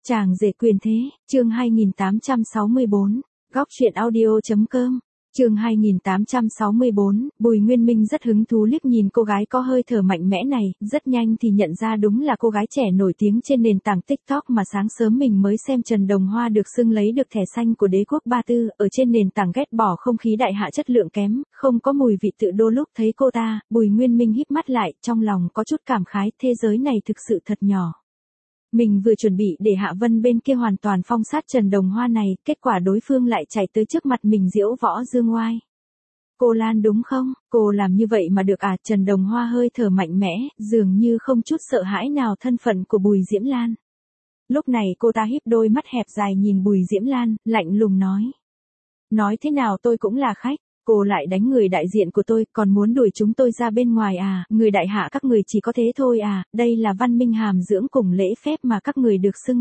Chàng rể quyền thế, chương 2864, góc truyện audio.com, chương 2864, Bùi Nguyên Minh rất hứng thú liếc nhìn cô gái có hơi thở mạnh mẽ này, rất nhanh thì nhận ra đúng là cô gái trẻ nổi tiếng trên nền tảng TikTok mà sáng sớm mình mới xem. Trần Đồng Hoa được xưng lấy được thẻ xanh của đế quốc Ba Tư, ở trên nền tảng ghét bỏ không khí đại hạ chất lượng kém, không có mùi vị tự đô. Lúc thấy cô ta, Bùi Nguyên Minh híp mắt lại, trong lòng có chút cảm khái, thế giới này thực sự thật nhỏ. Mình vừa chuẩn bị để Hạ Vân bên kia hoàn toàn phong sát Trần Đồng Hoa này, kết quả đối phương lại chạy tới trước mặt mình diễu võ dương oai. Cô Lan đúng không? Cô làm như vậy mà được à? Trần Đồng Hoa hơi thở mạnh mẽ, dường như không chút sợ hãi nào thân phận của Bùi Diễm Lan. Lúc này cô ta híp đôi mắt hẹp dài nhìn Bùi Diễm Lan, lạnh lùng nói. Nói thế nào tôi cũng là khách. Cô lại đánh người đại diện của tôi, còn muốn đuổi chúng tôi ra bên ngoài à? Người đại hạ các người chỉ có thế thôi à? Đây là văn minh hàm dưỡng cùng lễ phép mà các người được xưng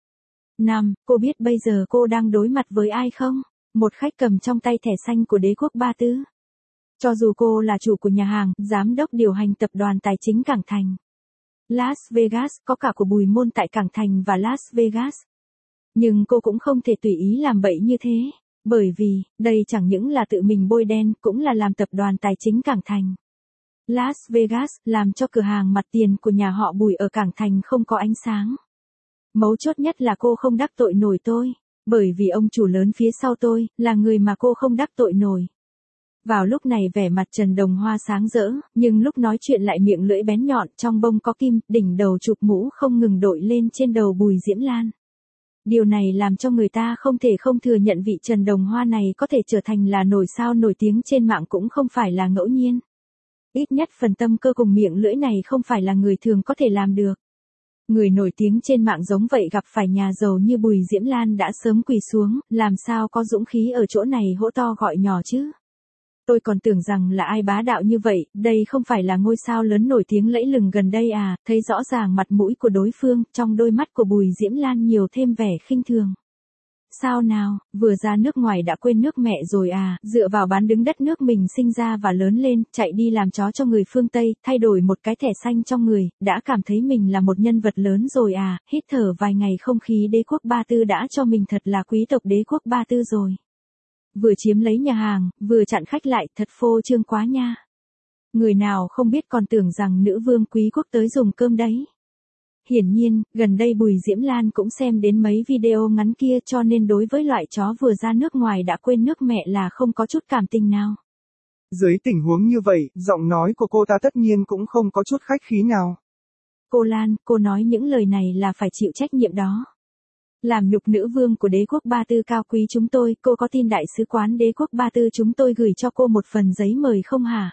năm. Cô biết bây giờ cô đang đối mặt với ai không? Một khách cầm trong tay thẻ xanh của đế quốc Ba Tư. Cho dù cô là chủ của nhà hàng, giám đốc điều hành tập đoàn tài chính Cảng Thành, Las Vegas, có cả của Bùi Môn tại Cảng Thành và Las Vegas. Nhưng cô cũng không thể tùy ý làm bậy như thế. Bởi vì, đây chẳng những là tự mình bôi đen, cũng là làm tập đoàn tài chính Cảng Thành, Las Vegas, làm cho cửa hàng mặt tiền của nhà họ Bùi ở Cảng Thành không có ánh sáng. Mấu chốt nhất là cô không đắc tội nổi tôi. Bởi vì ông chủ lớn phía sau tôi, là người mà cô không đắc tội nổi. Vào lúc này vẻ mặt Trần Đồng Hoa sáng rỡ, nhưng lúc nói chuyện lại miệng lưỡi bén nhọn, trong bông có kim, đỉnh đầu chụp mũ không ngừng đội lên trên đầu Bùi Diễm Lan. Điều này làm cho người ta không thể không thừa nhận vị Trần Đồng Hoa này có thể trở thành là nổi sao nổi tiếng trên mạng cũng không phải là ngẫu nhiên. Ít nhất phần tâm cơ cùng miệng lưỡi này không phải là người thường có thể làm được. Người nổi tiếng trên mạng giống vậy gặp phải nhà giàu như Bùi Diễm Lan đã sớm quỳ xuống, làm sao có dũng khí ở chỗ này hỗ to gọi nhỏ chứ. Tôi còn tưởng rằng là ai bá đạo như vậy, đây không phải là ngôi sao lớn nổi tiếng lẫy lừng gần đây à? Thấy rõ ràng mặt mũi của đối phương, trong đôi mắt của Bùi Diễm Lan nhiều thêm vẻ khinh thường. Sao nào, vừa ra nước ngoài đã quên nước mẹ rồi à? Dựa vào bán đứng đất nước mình sinh ra và lớn lên, chạy đi làm chó cho người phương Tây, thay đổi một cái thẻ xanh trong người, đã cảm thấy mình là một nhân vật lớn rồi à? Hít thở vài ngày không khí đế quốc Ba Tư đã cho mình thật là quý tộc đế quốc Ba Tư rồi. Vừa chiếm lấy nhà hàng, vừa chặn khách lại, thật phô trương quá nha. Người nào không biết còn tưởng rằng nữ vương quý quốc tới dùng cơm đấy. Hiển nhiên, gần đây Bùi Diễm Lan cũng xem đến mấy video ngắn kia, cho nên đối với loại chó vừa ra nước ngoài đã quên nước mẹ là không có chút cảm tình nào. Dưới tình huống như vậy, giọng nói của cô ta tất nhiên cũng không có chút khách khí nào. Cô Lan, cô nói những lời này là phải chịu trách nhiệm đó. Làm nhục nữ vương của đế quốc Ba Tư cao quý chúng tôi, cô có tin đại sứ quán đế quốc Ba Tư chúng tôi gửi cho cô một phần giấy mời không hả?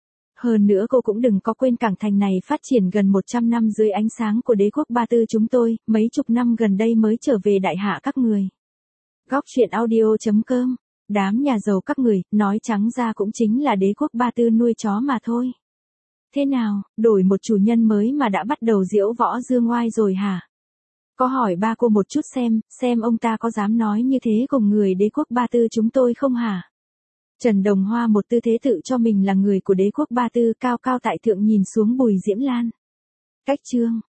Hơn nữa cô cũng đừng có quên Cảng Thành này phát triển gần 100 năm dưới ánh sáng của đế quốc Ba Tư chúng tôi, mấy chục năm gần đây mới trở về đại hạ các người. Góc truyện audio.com, đám nhà giàu các người, nói trắng ra cũng chính là đế quốc Ba Tư nuôi chó mà thôi. Thế nào, đổi một chủ nhân mới mà đã bắt đầu diễu võ dương oai rồi hả? Có hỏi ba cô một chút xem ông ta có dám nói như thế cùng người đế quốc Ba Tư chúng tôi không hả? Trần Đồng Hoa một tư thế tự cho mình là người của đế quốc Ba Tư, cao cao tại thượng nhìn xuống Bùi Diễm Lan. Cách chương